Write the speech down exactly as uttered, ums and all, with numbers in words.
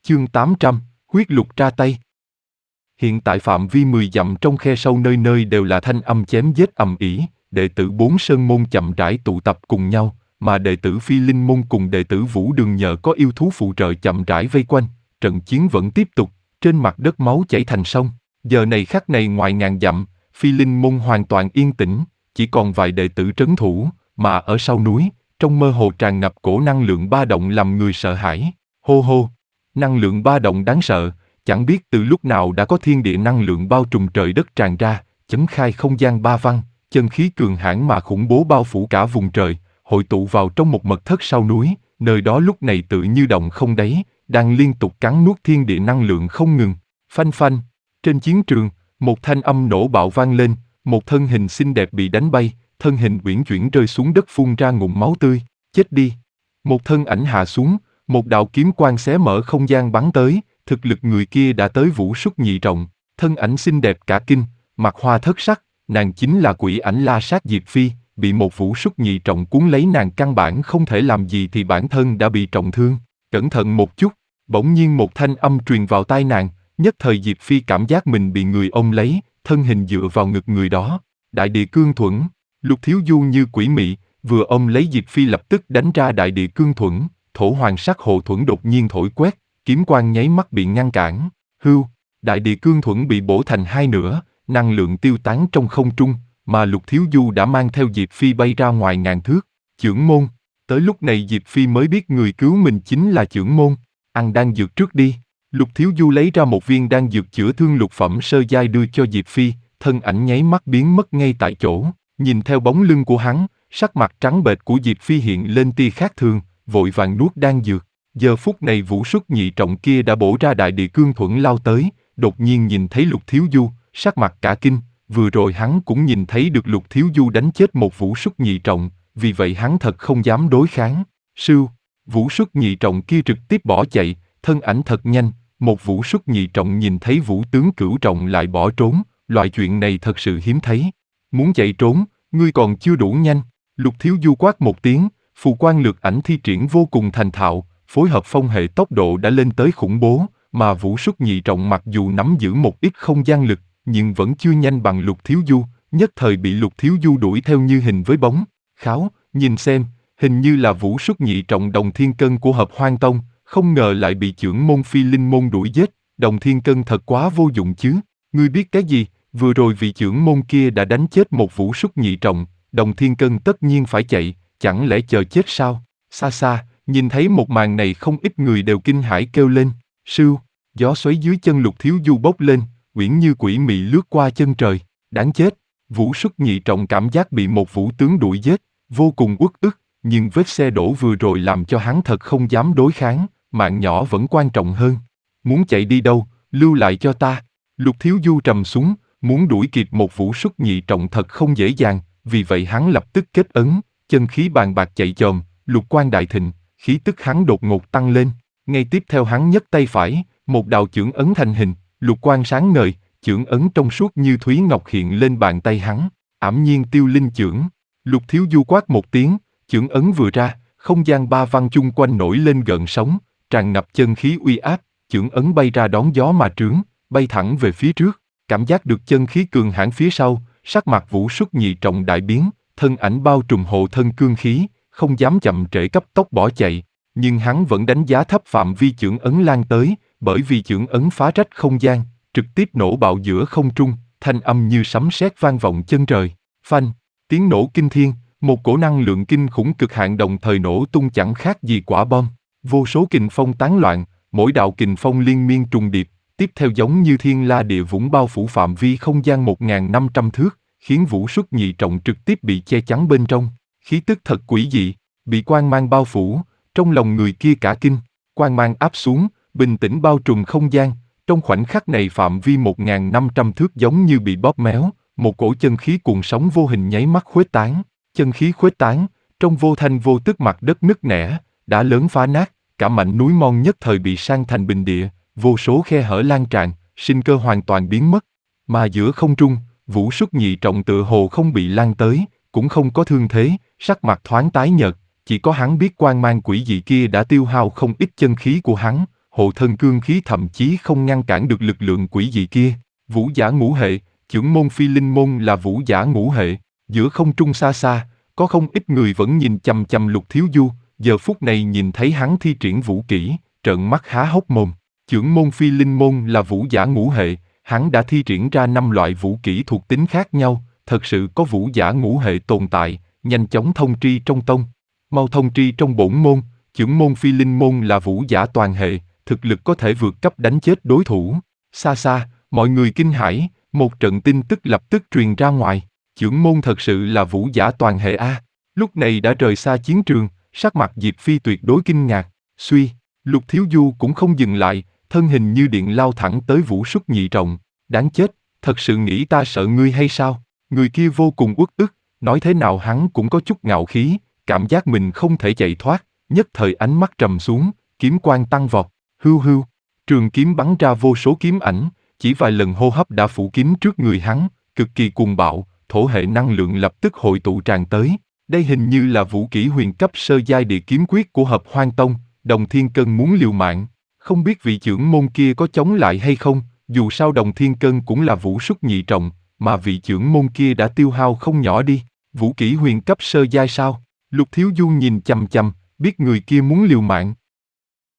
Chương tám trăm, huyết lục ra tay. Hiện tại phạm vi mười dặm trong khe sâu nơi nơi đều là thanh âm chém giết ầm ĩ, đệ tử bốn sơn môn chậm rãi tụ tập cùng nhau, mà đệ tử Phi Linh môn cùng đệ tử Vũ Đường nhờ có yêu thú phụ trợ chậm rãi vây quanh, trận chiến vẫn tiếp tục, trên mặt đất máu chảy thành sông. Giờ này khắc này ngoài ngàn dặm, Phi Linh môn hoàn toàn yên tĩnh, chỉ còn vài đệ tử trấn thủ, mà ở sau núi, trong mơ hồ tràn ngập cổ năng lượng ba động làm người sợ hãi. Hô hô, năng lượng ba động đáng sợ, chẳng biết từ lúc nào đã có thiên địa năng lượng bao trùm trời đất tràn ra, chấn khai không gian ba văn, chân khí cường hãn mà khủng bố bao phủ cả vùng trời, hội tụ vào trong một mật thất sau núi, nơi đó lúc này tự như động không đáy, đang liên tục cắn nuốt thiên địa năng lượng không ngừng. Phanh phanh, trên chiến trường, một thanh âm nổ bạo vang lên, một thân hình xinh đẹp bị đánh bay, thân hình uyển chuyển rơi xuống đất phun ra ngụm máu tươi. Chết đi! Một thân ảnh hạ xuống, một đạo kiếm quang xé mở không gian bắn tới, thực lực người kia đã tới Vũ Súc nhị trọng, thân ảnh xinh đẹp cả kinh, mặt hoa thất sắc, nàng chính là quỷ ảnh La Sát Diệp Phi, bị một Vũ Súc nhị trọng cuốn lấy nàng căn bản không thể làm gì thì bản thân đã bị trọng thương. Cẩn thận một chút, bỗng nhiên một thanh âm truyền vào tai nàng, nhất thời Diệp Phi cảm giác mình bị người ôm lấy, thân hình dựa vào ngực người đó. Đại địa cương thuẫn, Lục Thiếu Du như quỷ mị, vừa ôm lấy Diệp Phi lập tức đánh ra đại địa cương thuẫn, thổ hoàng sắc hộ thuẫn đột nhiên thổi quét, kiếm quang nháy mắt bị ngăn cản. Hưu, đại địa cương thuẫn bị bổ thành hai nửa, năng lượng tiêu tán trong không trung, mà Lục Thiếu Du đã mang theo Diệp Phi bay ra ngoài ngàn thước. Chưởng môn, tới lúc này Diệp Phi mới biết người cứu mình chính là chưởng môn. Ăn đan dược trước đi. Lục Thiếu Du lấy ra một viên đan dược chữa thương lục phẩm sơ giai đưa cho Diệp Phi, thân ảnh nháy mắt biến mất ngay tại chỗ. Nhìn theo bóng lưng của hắn, sắc mặt trắng bệch của Diệp Phi hiện lên tia khác thường, vội vàng nuốt đan dược. Giờ phút này Vũ Súc nhị trọng kia đã bổ ra đại địa cương thuẫn lao tới, đột nhiên nhìn thấy Lục Thiếu Du, sắc mặt cả kinh, vừa rồi hắn cũng nhìn thấy được Lục Thiếu Du đánh chết một Vũ Súc nhị trọng, vì vậy hắn thật không dám đối kháng. Sưu, Vũ Súc nhị trọng kia trực tiếp bỏ chạy, thân ảnh thật nhanh, một Vũ Súc nhị trọng nhìn thấy Vũ tướng cửu trọng lại bỏ trốn, loại chuyện này thật sự hiếm thấy. Muốn chạy trốn, ngươi còn chưa đủ nhanh. Lục Thiếu Du quát một tiếng, phù quan lược ảnh thi triển vô cùng thành thạo, phối hợp phong hệ tốc độ đã lên tới khủng bố, mà Vũ Súc nhị trọng mặc dù nắm giữ một ít không gian lực, nhưng vẫn chưa nhanh bằng Lục Thiếu Du, nhất thời bị Lục Thiếu Du đuổi theo như hình với bóng. Kháo, nhìn xem, hình như là Vũ Súc nhị trọng Đồng Thiên Cân của Hợp Hoang Tông, không ngờ lại bị chưởng môn Phi Linh môn đuổi giết. Đồng Thiên Cân thật quá vô dụng chứ, ngươi biết cái gì? Vừa rồi vị chưởng môn kia đã đánh chết một Vũ Súc nhị trọng, Đồng Thiên Cân tất nhiên phải chạy, chẳng lẽ chờ chết sao? Xa xa, nhìn thấy một màn này không ít người đều kinh hãi kêu lên. Sưu, gió xoáy dưới chân Lục Thiếu Du bốc lên, uyển như quỷ mị lướt qua chân trời. Đáng chết, Vũ Súc nhị trọng cảm giác bị một vũ tướng đuổi giết, vô cùng uất ức, nhưng vết xe đổ vừa rồi làm cho hắn thật không dám đối kháng, mạng nhỏ vẫn quan trọng hơn. Muốn chạy đi đâu, lưu lại cho ta. Lục Thiếu Du trầm xuống, muốn đuổi kịp một Vũ Súc nhị trọng thật không dễ dàng, vì vậy hắn lập tức kết ấn, chân khí bàn bạc chạy chồm, lục quang đại thịnh, khí tức hắn đột ngột tăng lên. Ngay tiếp theo hắn nhấc tay phải, một đạo chưởng ấn thành hình, lục quang sáng ngời, chưởng ấn trong suốt như thúy ngọc hiện lên bàn tay hắn. Ảm nhiên tiêu linh chưởng. Lục Thiếu Du quát một tiếng, chưởng ấn vừa ra, không gian ba văn chung quanh nổi lên gợn sóng, tràn ngập chân khí uy áp, chưởng ấn bay ra đón gió mà trướng, bay thẳng về phía trước. Cảm giác được chân khí cường hãn phía sau, sắc mặt Vũ Súc nhị trọng đại biến, thân ảnh bao trùm hộ thân cương khí, không dám chậm trễ cấp tốc bỏ chạy, nhưng hắn vẫn đánh giá thấp phạm vi chưởng ấn lan tới, bởi vì chưởng ấn phá rách không gian, trực tiếp nổ bạo giữa không trung, thanh âm như sấm sét vang vọng chân trời. Phanh, tiếng nổ kinh thiên, một cổ năng lượng kinh khủng cực hạn đồng thời nổ tung chẳng khác gì quả bom, vô số kình phong tán loạn, mỗi đạo kình phong liên miên trùng điệp, tiếp theo giống như thiên la địa vũng bao phủ phạm vi không gian một nghìn năm trăm thước, khiến Vũ Súc nhị trọng trực tiếp bị che chắn bên trong. Khí tức thật quỷ dị, bị quang mang bao phủ, trong lòng người kia cả kinh, quang mang áp xuống, bình tĩnh bao trùm không gian, trong khoảnh khắc này phạm vi một nghìn năm trăm thước giống như bị bóp méo, một cổ chân khí cuồng sóng vô hình nháy mắt khuếch tán, chân khí khuếch tán, trong vô thanh vô tức mặt đất nứt nẻ, đá lớn phá nát, cả mảnh núi non nhất thời bị san thành bình địa, vô số khe hở lan tràn, sinh cơ hoàn toàn biến mất, mà giữa không trung, Vũ Súc nhị trọng tựa hồ không bị lan tới, cũng không có thương thế, sắc mặt thoáng tái nhợt, chỉ có hắn biết quang mang quỷ dị kia đã tiêu hao không ít chân khí của hắn, hộ thân cương khí thậm chí không ngăn cản được lực lượng quỷ dị kia. Vũ giả ngũ hệ, chưởng môn phi linh môn là vũ giả ngũ hệ. Giữa không trung xa xa, có không ít người vẫn nhìn chằm chằm Lục Thiếu Du, giờ phút này nhìn thấy hắn thi triển vũ kỹ, trợn mắt há hốc mồm. Chưởng môn phi linh môn là vũ giả ngũ hệ, hắn đã thi triển ra năm loại vũ kỹ thuộc tính khác nhau, thật sự có vũ giả ngũ hệ tồn tại, nhanh chóng thông tri trong tông. Mau thông tri trong bổn môn, chưởng môn phi linh môn là vũ giả toàn hệ, thực lực có thể vượt cấp đánh chết đối thủ. Xa xa, mọi người kinh hãi, một trận tin tức lập tức truyền ra ngoài. Chưởng môn thật sự là vũ giả toàn hệ A. Lúc này đã rời xa chiến trường, sắc mặt Diệp Phi tuyệt đối kinh ngạc. Suy, Lục Thiếu Du cũng không dừng lại, thân hình như điện lao thẳng tới Vũ Súc Nhị Trọng. Đáng chết, thật sự nghĩ ta sợ ngươi hay sao? Người kia vô cùng uất ức, nói thế nào hắn cũng có chút ngạo khí, cảm giác mình không thể chạy thoát, nhất thời ánh mắt trầm xuống, kiếm quang tăng vọt, hưu hưu. Trường kiếm bắn ra vô số kiếm ảnh, chỉ vài lần hô hấp đã phủ kín trước người hắn, cực kỳ cuồng bạo, thổ hệ năng lượng lập tức hội tụ tràn tới. Đây hình như là vũ kỹ huyền cấp sơ giai địa kiếm quyết của Hợp Hoan Tông, Đồng Thiên Cân muốn liều mạng. Không biết vị trưởng môn kia có chống lại hay không, dù sao Đồng Thiên Cân cũng là Vũ Súc Nhị Trọng, mà vị trưởng môn kia đã tiêu hao không nhỏ đi. Vũ kỹ huyền cấp sơ giai sao? Lục Thiếu Du nhìn chằm chằm, biết người kia muốn liều mạng.